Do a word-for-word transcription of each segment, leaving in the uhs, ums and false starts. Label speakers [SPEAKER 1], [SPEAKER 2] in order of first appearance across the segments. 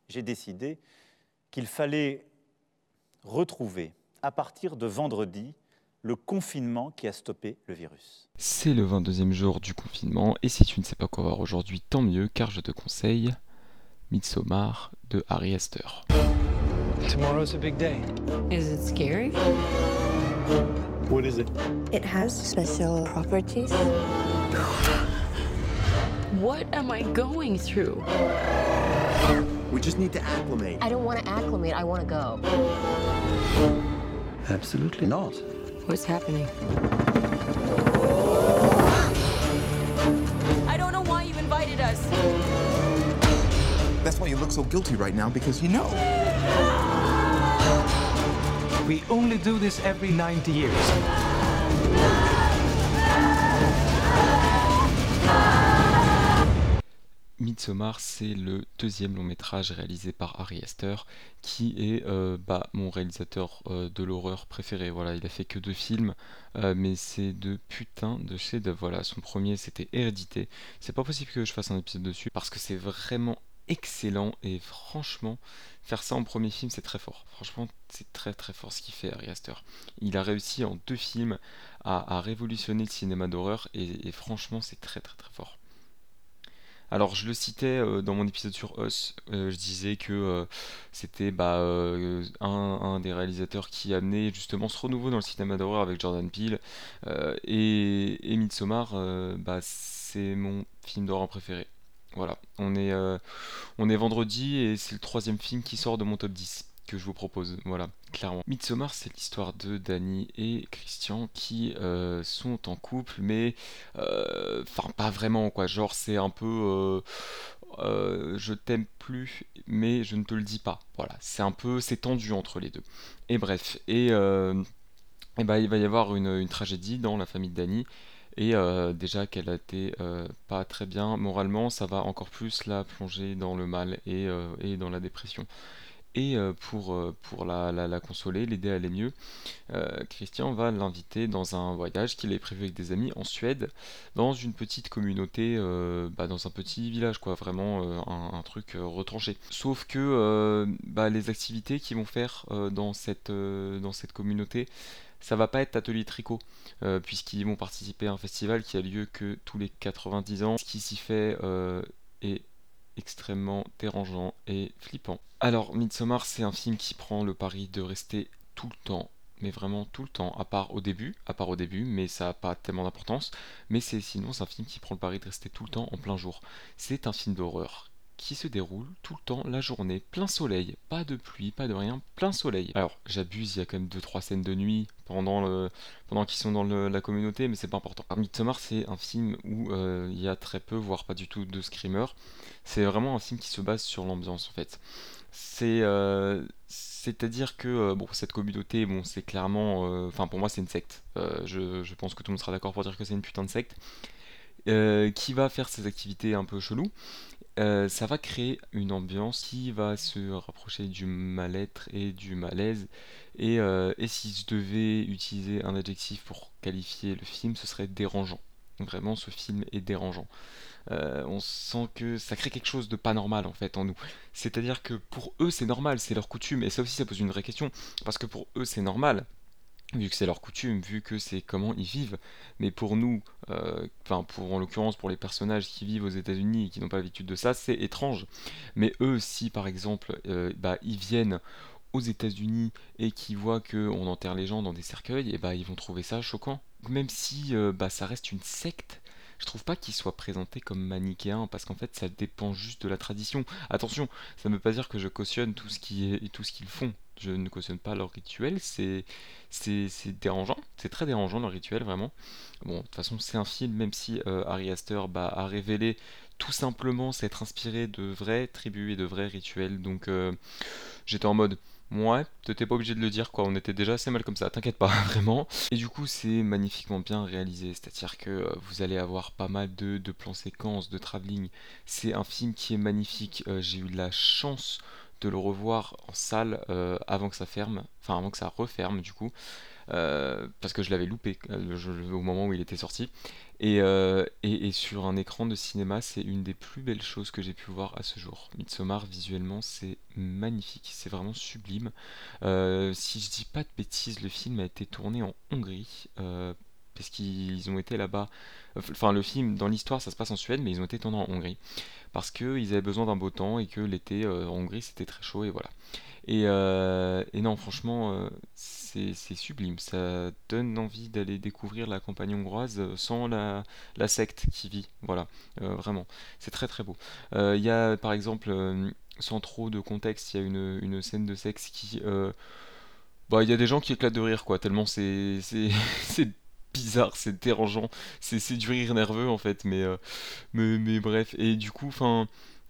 [SPEAKER 1] j'ai décidé qu'il fallait retrouver, à partir de vendredi, le confinement qui a stoppé le virus.
[SPEAKER 2] C'est le vingt-deuxième jour du confinement, et si tu ne sais pas quoi voir aujourd'hui, tant mieux, car je te conseille Midsommar de Ari Aster.
[SPEAKER 3] Tomorrow's a big day.
[SPEAKER 4] Is it scary?
[SPEAKER 3] What is it?
[SPEAKER 5] It has special properties.
[SPEAKER 4] What am I going through?
[SPEAKER 6] We just need to acclimate.
[SPEAKER 5] I don't want to acclimate, I want to go.
[SPEAKER 6] Absolutely not.
[SPEAKER 4] What's happening? I don't know why you invited us.
[SPEAKER 6] That's why you look so guilty right now, because you know.
[SPEAKER 3] We only do this every ninety years.
[SPEAKER 2] Midsommar, c'est le deuxième long métrage réalisé par Ari Aster, qui est euh, bah, mon réalisateur euh, de l'horreur préféré. Voilà, il a fait que deux films, euh, mais c'est de putain de chef-d'œuvre. Voilà, son premier c'était Hérédité. C'est pas possible que je fasse un épisode dessus parce que c'est vraiment excellent et franchement, faire ça en premier film c'est très fort. Franchement, c'est très très fort ce qu'il fait Ari Aster. Il a réussi en deux films à, à révolutionner le cinéma d'horreur et, et franchement, c'est très très très fort. Alors je le citais euh, dans mon épisode sur Us, euh, je disais que euh, c'était bah, euh, un, un des réalisateurs qui amenait justement ce renouveau dans le cinéma d'horreur avec Jordan Peele, euh, et, et Midsommar, euh, bah, c'est mon film d'horreur préféré. Voilà, on est, euh, on est vendredi et c'est le troisième film qui sort de mon top dix que je vous propose, voilà, clairement. Midsommar, c'est l'histoire de Danny et Christian qui euh, sont en couple, mais euh, enfin pas vraiment quoi, genre c'est un peu euh, euh, je t'aime plus, mais je ne te le dis pas. Voilà, c'est un peu, c'est tendu entre les deux. Et bref, et, euh, et bah, il va y avoir une, une tragédie dans la famille de Danny. Et euh, déjà qu'elle a été euh, pas très bien moralement, ça va encore plus la plonger dans le mal et, euh, et dans la dépression. Et euh, pour, euh, pour la, la- la consoler, l'aider à aller mieux, euh, Christian va l'inviter dans un voyage qu'il avait prévu avec des amis en Suède, dans une petite communauté, euh, bah, dans un petit village, quoi, vraiment euh, un, un truc euh, retranché. Sauf que euh, bah, les activités qu'ils vont faire euh, dans cette, euh, dans cette communauté, ça va pas être atelier tricot, euh, puisqu'ils vont participer à un festival qui a lieu que tous les quatre-vingt-dix ans. Ce qui s'y fait euh, est extrêmement dérangeant et flippant. Alors, Midsommar, c'est un film qui prend le pari de rester tout le temps, mais vraiment tout le temps, à part au début, à part au début, mais ça n'a pas tellement d'importance. Mais c'est sinon c'est un film qui prend le pari de rester tout le temps en plein jour. C'est un film d'horreur qui se déroule tout le temps la journée, plein soleil, pas de pluie, pas de rien, plein soleil. Alors j'abuse, il y a quand même deux trois scènes de nuit pendant le pendant qu'ils sont dans le- la communauté, mais c'est pas important. Alors, Midsommar, c'est un film où euh, il y a très peu, voire pas du tout de screamers. C'est vraiment un film qui se base sur l'ambiance en fait. C'est euh, c'est-à-dire que euh, bon, cette communauté, bon, c'est clairement, euh, enfin pour moi c'est une secte. Euh, je, je pense que tout le monde sera d'accord pour dire que c'est une putain de secte, euh, qui va faire ses activités un peu cheloues. Euh, ça va créer une ambiance qui va se rapprocher du mal-être et du malaise. Et, euh, et si je devais utiliser un adjectif pour qualifier le film, ce serait dérangeant. Vraiment, ce film est dérangeant. Euh, on sent que ça crée quelque chose de pas normal en fait en nous. C'est-à-dire que pour eux c'est normal, c'est leur coutume, et ça aussi ça pose une vraie question, parce que pour eux c'est normal, vu que c'est leur coutume, vu que c'est comment ils vivent, mais pour nous, euh, enfin pour en l'occurrence pour les personnages qui vivent aux États-Unis et qui n'ont pas l'habitude de ça, c'est étrange. Mais eux, si par exemple euh, bah, ils viennent aux États-Unis et qui voient qu'on enterre les gens dans des cercueils, et bah ils vont trouver ça choquant. Même si euh, bah, ça reste une secte, je trouve pas qu'il soit présenté comme manichéen, parce qu'en fait ça dépend juste de la tradition. Attention, ça ne veut pas dire que je cautionne tout ce qui est et tout ce qu'ils font. Je ne cautionne pas leur rituel, c'est c'est c'est dérangeant, c'est très dérangeant leur rituel vraiment. Bon, de toute façon c'est un film, même si euh, Ari Aster bah, a révélé tout simplement s'être inspiré de vraies tribus et de vrais rituels, donc euh, j'étais en mode ouais, t'étais pas obligé de le dire quoi, on était déjà assez mal comme ça, t'inquiète pas, vraiment. Et du coup, c'est magnifiquement bien réalisé, c'est-à-dire que euh, vous allez avoir pas mal de, de plans séquences, de travelling. C'est un film qui est magnifique. Euh, j'ai eu la chance de le revoir en salle euh, avant que ça ferme, enfin avant que ça referme du coup. euh, parce que je l'avais loupé euh, je- au moment où il était sorti. Et, euh, et, et sur un écran de cinéma, c'est une des plus belles choses que j'ai pu voir à ce jour. Midsommar, visuellement, c'est magnifique, c'est vraiment sublime. Euh, si je dis pas de bêtises, le film a été tourné en Hongrie. euh, parce qu'ils ont été là-bas. Enfin, le film, dans l'histoire, ça se passe en Suède, mais ils ont été tournés en Hongrie. Parce qu'ils avaient besoin d'un beau temps et que l'été euh, en Hongrie, c'était très chaud, et voilà. Et, euh, et non, franchement, euh, c'est c'est sublime. Ça donne envie d'aller découvrir la campagne hongroise euh, sans la, la secte qui vit. Voilà, Euh, vraiment. C'est très très beau. Euh, Il y a par exemple, euh, sans trop de contexte, il y a une, une scène de sexe qui. euh, bah, il y a des gens qui éclatent de rire, quoi, tellement c'est c'est c'est bizarre, c'est dérangeant, c'est c'est du rire nerveux en fait, mais euh, mais, mais bref. Et du coup, enfin,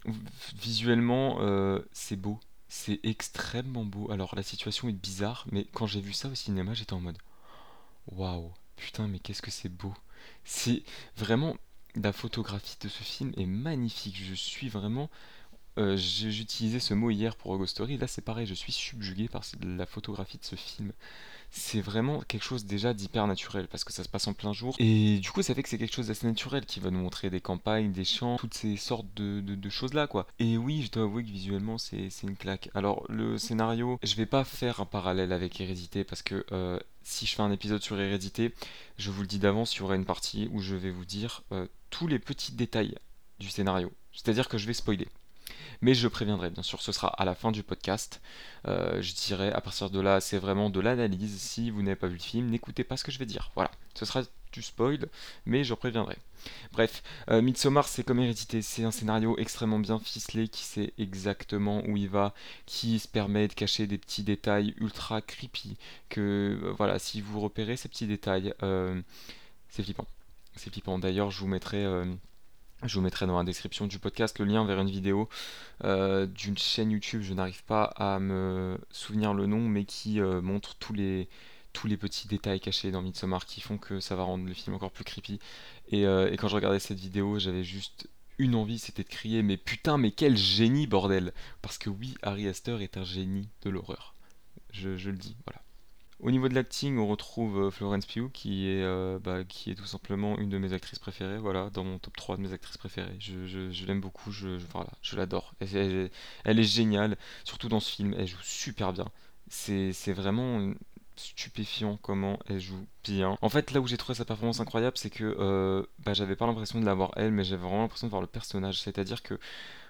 [SPEAKER 2] visuellement, euh, c'est beau, c'est extrêmement beau. Alors la situation est bizarre, mais quand j'ai vu ça au cinéma, j'étais en mode waouh, putain, mais qu'est-ce que c'est beau. C'est vraiment la photographie de ce film est magnifique. Je suis vraiment euh, j'ai- j'utilisais ce mot hier pour Ghost Story. Là, c'est pareil, je suis subjugué par la photographie de ce film. C'est vraiment quelque chose déjà d'hyper naturel parce que ça se passe en plein jour. Et du coup, ça fait que c'est quelque chose d'assez naturel qui va nous montrer des campagnes, des champs, toutes ces sortes de, de- de choses-là, quoi. Et oui, je dois avouer que visuellement, c'est c'est une claque. Alors, le scénario, je vais pas faire un parallèle avec Hérédité parce que euh, si je fais un épisode sur Hérédité, je vous le dis d'avance, il y aura une partie où je vais vous dire euh, tous les petits détails du scénario. C'est-à-dire que je vais spoiler. Mais je préviendrai, bien sûr, ce sera à la fin du podcast. Euh, je dirai, à partir de là, c'est vraiment de l'analyse. Si vous n'avez pas vu le film, n'écoutez pas ce que je vais dire. Voilà, ce sera du spoil, mais je préviendrai. Bref, euh, Midsommar, c'est comme Hérédité, c'est un scénario extrêmement bien ficelé, qui sait exactement où il va, qui se permet de cacher des petits détails ultra creepy, que, euh, voilà, si vous repérez ces petits détails, euh, c'est flippant. C'est flippant. D'ailleurs, je vous mettrai... euh, je vous mettrai dans la description du podcast le lien vers une vidéo euh, d'une chaîne YouTube, je n'arrive pas à me souvenir le nom, mais qui euh, montre tous les, tous les petits détails cachés dans Midsommar qui font que ça va rendre le film encore plus creepy. Et, euh, et quand je regardais cette vidéo, j'avais juste une envie, c'était de crier, mais putain, mais quel génie, bordel! Parce que oui, Ari Aster est un génie de l'horreur. Je, je le dis, voilà. Au niveau de l'acting, on retrouve euh, Florence Pugh qui est, euh, bah, qui est tout simplement une de mes actrices préférées, voilà, dans mon top trois de mes actrices préférées. Je, je- je l'aime beaucoup, je, je- voilà, je l'adore. Elle, elle- elle est géniale, surtout dans ce film, elle joue super bien. C'est, c'est vraiment stupéfiant comment elle joue bien. En fait, là où j'ai trouvé sa performance incroyable, c'est que euh, bah, j'avais pas l'impression de la voir elle, mais j'avais vraiment l'impression de voir le personnage. C'est-à-dire que,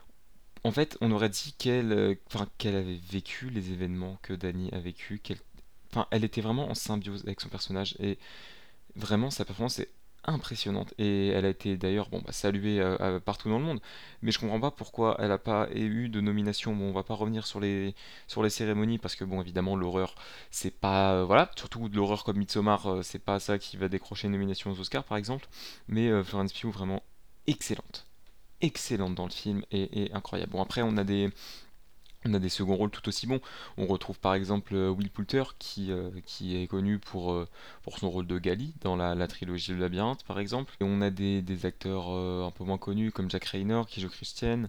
[SPEAKER 2] en fait, on aurait dit qu'elle, euh, enfin, qu'elle avait vécu les événements que Dany a vécu, qu'elle Enfin, elle était vraiment en symbiose avec son personnage et vraiment sa performance est impressionnante et elle a été d'ailleurs bon, bah, saluée euh, euh, partout dans le monde, mais je comprends pas pourquoi elle a pas eu de nomination. Bon, on va pas revenir sur les sur les cérémonies parce que bon, évidemment l'horreur c'est pas euh, voilà, surtout de l'horreur comme Midsommar, euh, c'est pas ça qui va décrocher une nomination aux Oscars par exemple, mais euh, Florence Pugh vraiment excellente, excellente dans le film et, et incroyable. Bon, après on a des on a des seconds rôles tout aussi bons. On retrouve par exemple euh, Will Poulter qui, euh, qui est connu pour, euh, pour son rôle de Gali dans la, la trilogie Le Labyrinthe par exemple. Et on a des, des acteurs euh, un peu moins connus comme Jack Reynor qui joue Christian.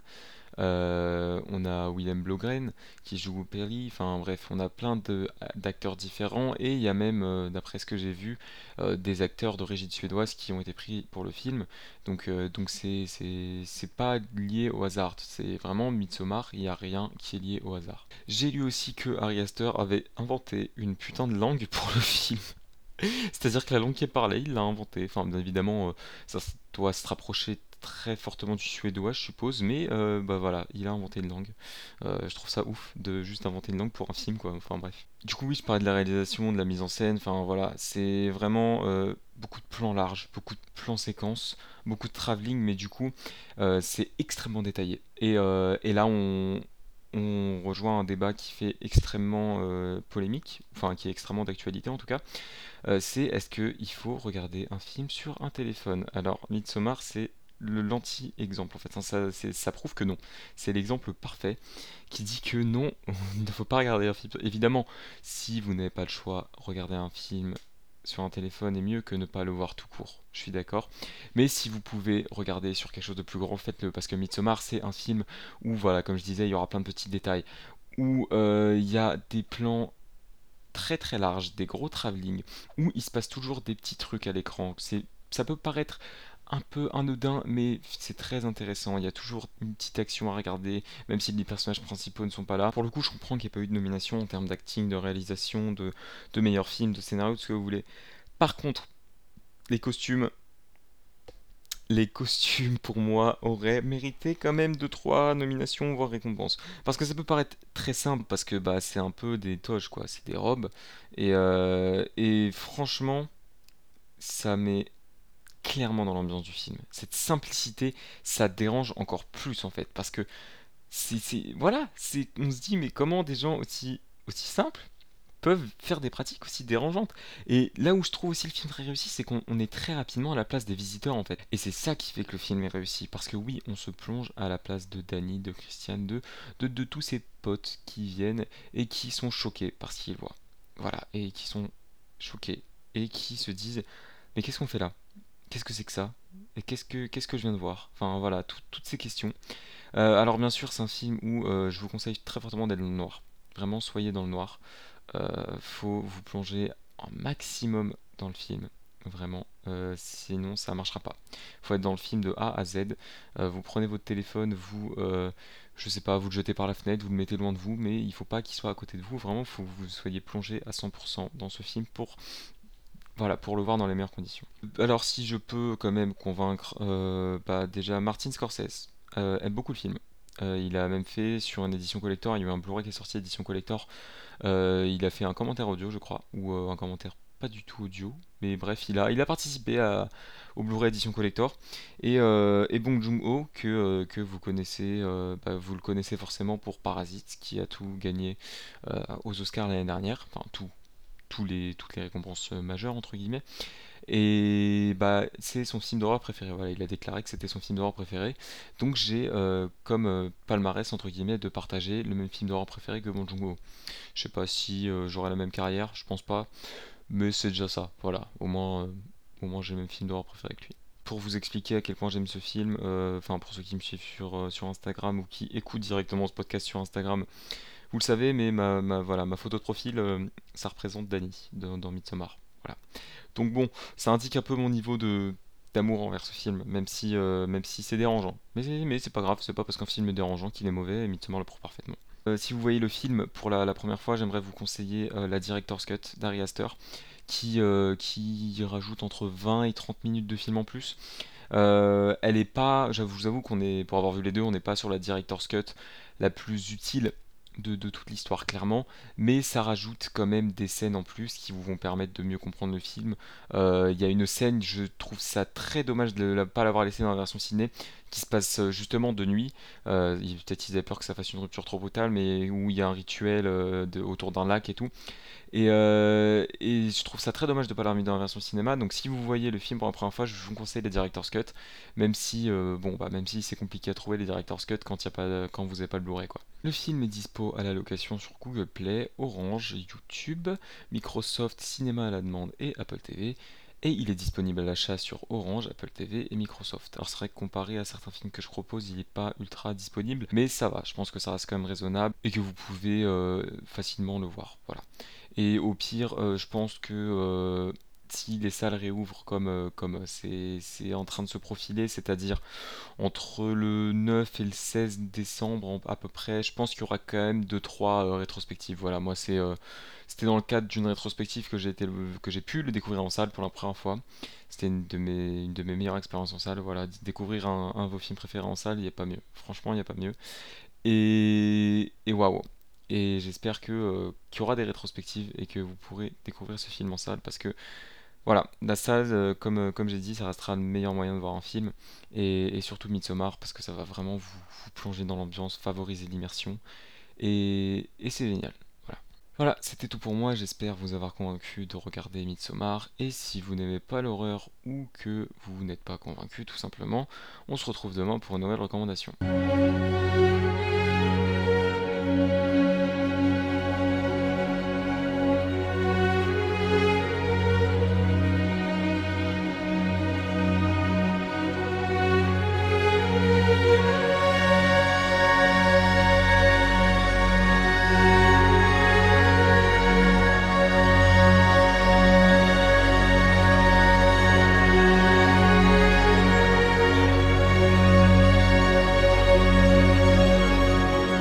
[SPEAKER 2] Euh, on a Willem Blågren qui joue Perry, enfin bref, on a plein de- d'acteurs différents et il y a même, euh, d'après ce que j'ai vu, euh, des acteurs d'origine suédoise qui ont été pris pour le film. Donc euh, donc c'est c'est c'est pas lié au hasard, c'est vraiment Midsommar, il n'y a rien qui est lié au hasard. J'ai lu aussi que Ari Aster avait inventé une putain de langue pour le film. C'est-à-dire que la langue qui est parlée, il l'a inventée. Enfin, bien évidemment, euh, ça s- doit se rapprocher très fortement du suédois, je suppose, mais euh, bah voilà, il a inventé une langue. Euh, je trouve ça ouf de juste inventer une langue pour un film, quoi. Enfin bref. Du coup, oui, je parlais de la réalisation, de la mise en scène. Enfin voilà, c'est vraiment euh, beaucoup de plans larges, beaucoup de plans séquences, beaucoup de travelling, mais du coup, euh, c'est extrêmement détaillé. Et, euh, et là, on on rejoint un débat qui fait extrêmement euh, polémique, enfin qui est extrêmement d'actualité en tout cas. Euh, c'est est-ce qu'il faut regarder un film sur un téléphone? Alors, Midsommar, c'est le l'anti-exemple en fait. Hein, ça, c'est- ça prouve que non. C'est l'exemple parfait qui dit que non, il ne faut pas regarder un film. Évidemment, si vous n'avez pas le choix, regarder un film sur un téléphone est mieux que ne pas le voir tout court. Je suis d'accord. Mais si vous pouvez regarder sur quelque chose de plus grand, faites-le. Parce que Midsommar, c'est un film où, voilà, comme je disais, il y aura plein de petits détails. Où euh, il y a des plans très très large, des gros travelling, où il se passe toujours des petits trucs à l'écran. C'est, ça peut paraître un peu anodin, mais c'est très intéressant. Il y a toujours une petite action à regarder, même si les personnages principaux ne sont pas là. Pour le coup, je comprends qu'il n'y ait pas eu de nomination en termes d'acting, de réalisation, de, de meilleur film, de scénario, de ce que vous voulez. Par contre, les costumes, les costumes pour moi auraient mérité quand même deux trois nominations, voire récompenses. Parce que ça peut paraître très simple, parce que bah, c'est un peu des toges, quoi, c'est des robes. Et, euh, et franchement, ça met clairement dans l'ambiance du film. Cette simplicité, ça dérange encore plus en fait, parce que c'est, c'est- voilà, c'est, on se dit mais comment des gens aussi aussi simples peuvent faire des pratiques aussi dérangeantes. Et là où je trouve aussi le film très réussi, c'est qu'on on est très rapidement à la place des visiteurs en fait. Et c'est ça qui fait que le film est réussi, parce que oui, on se plonge à la place de Danny, de Christiane, de de, de tous ses potes qui viennent et qui sont choqués par ce qu'ils voient. Voilà, et qui sont choqués et qui se disent mais qu'est-ce qu'on fait là? Qu'est-ce que c'est que ça? Et qu'est-ce que, qu'est-ce que je viens de voir? Enfin voilà, tout- toutes ces questions. Euh, alors bien sûr, c'est un film où euh, je vous conseille très fortement d'être dans le noir. Vraiment, soyez dans le noir. Euh, faut vous plonger un maximum dans le film. Vraiment. Euh, sinon, ça marchera pas. Faut être dans le film de A à Z. Euh, vous prenez votre téléphone, vous, euh, je sais pas, vous le jetez par la fenêtre, vous le mettez loin de vous, mais il faut pas qu'il soit à côté de vous. Vraiment, faut que vous soyez plongé à cent pour cent dans ce film pour voilà, pour le voir dans les meilleures conditions. Alors si je peux quand même convaincre, euh, bah, déjà Martin Scorsese euh, aime beaucoup le film. Euh, il a même fait sur une édition collector, il y a eu un Blu-ray qui est sorti édition collector. Euh, il a fait un commentaire audio, je crois, ou euh, un commentaire pas du tout audio, mais bref, il a, il a participé à, au Blu-ray édition collector. Et, euh, et Bong Joon-ho, que, euh, que vous connaissez, euh, bah, vous le connaissez forcément pour Parasite, qui a tout gagné euh, aux Oscars l'année dernière, enfin tout tous les, toutes les récompenses euh, majeures entre guillemets. Et bah c'est son film d'horreur préféré. Voilà, il a déclaré que c'était son film d'horreur préféré. Donc j'ai euh, comme euh, palmarès entre guillemets de partager le même film d'horreur préféré que Bong Joon-ho. Je sais pas si euh, j'aurai la même carrière, je pense pas, mais c'est déjà ça. Voilà, au moins, euh, au moins j'ai le même film d'horreur préféré que lui. Pour vous expliquer à quel point j'aime ce film, euh, enfin pour ceux qui me suivent sur, euh, sur Instagram ou qui écoutent directement ce podcast sur Instagram, vous le savez, mais ma, ma- voilà, ma photo de profil, euh, ça représente Danny dans, dans Midsommar. Voilà. Donc bon, ça indique un peu mon niveau de d'amour envers ce film, même si, euh, même si c'est dérangeant. Mais, c'est- mais c'est pas grave, c'est pas parce qu'un film est dérangeant qu'il est mauvais, et Midsommar le prouve parfaitement. Euh, si vous voyez le film pour la, la première fois, j'aimerais vous conseiller euh, la Director's Cut d'Ari Aster, qui, euh, qui rajoute entre vingt et trente minutes de film en plus. Euh, elle est pas, j'avoue, je vous avoue qu'on est, pour avoir vu les deux, on n'est pas sur la Director's Cut la plus utile de, de toute l'histoire, clairement, mais ça rajoute quand même des scènes en plus qui vous vont permettre de mieux comprendre le film. Euh, Il y a une scène, je trouve ça très dommage de ne pas l'avoir laissé dans la version ciné, qui se passe euh, justement de nuit. Euh, il- Peut-être qu'ils avaient peur que ça fasse une rupture trop brutale, mais où il y a un rituel euh, de- autour d'un lac et tout. Et, euh, et je trouve ça très dommage de ne pas l'avoir mis dans la version cinéma. Donc si vous voyez le film pour la première fois, je vous conseille les Director's Cut, même si euh, bon bah même si c'est compliqué à trouver les Director's Cut quand, y a pas, quand vous n'avez pas le Blu-ray quoi. Le film est dispo à la location sur Google Play, Orange, YouTube, Microsoft Cinéma à la demande et Apple T V. Et il est disponible à l'achat sur Orange, Apple T V et Microsoft. Alors c'est vrai que comparé à certains films que je propose, il n'est pas ultra disponible, mais ça va, je pense que ça reste quand même raisonnable et que vous pouvez euh, facilement le voir. Voilà. Et au pire, euh, je pense que euh, si les salles réouvrent comme euh, comme c'est c'est en train de se profiler, c'est-à-dire entre le neuf et le seize décembre en- à peu près, je pense qu'il y aura quand même deux trois euh, rétrospectives. Voilà, moi c'est euh, c'était dans le cadre d'une rétrospective que j'ai été le- que j'ai pu le découvrir en salle pour la première fois. C'était une de mes une de mes meilleures expériences en salle. Voilà, d- découvrir un, un de vos films préférés en salle, il n'y a pas mieux. Franchement, il n'y a pas mieux. Et, et waouh. Et j'espère que, euh, qu'il y aura des rétrospectives et que vous pourrez découvrir ce film en salle parce que voilà, la salle, euh, comme, euh, comme j'ai dit, ça restera le meilleur moyen de voir un film et, et surtout Midsommar parce que ça va vraiment vous, vous plonger dans l'ambiance, favoriser l'immersion et, et c'est génial. Voilà. Voilà, c'était tout pour moi, j'espère vous avoir convaincu de regarder Midsommar et si vous n'aimez pas l'horreur ou que vous n'êtes pas convaincu tout simplement, on se retrouve demain pour une nouvelle recommandation.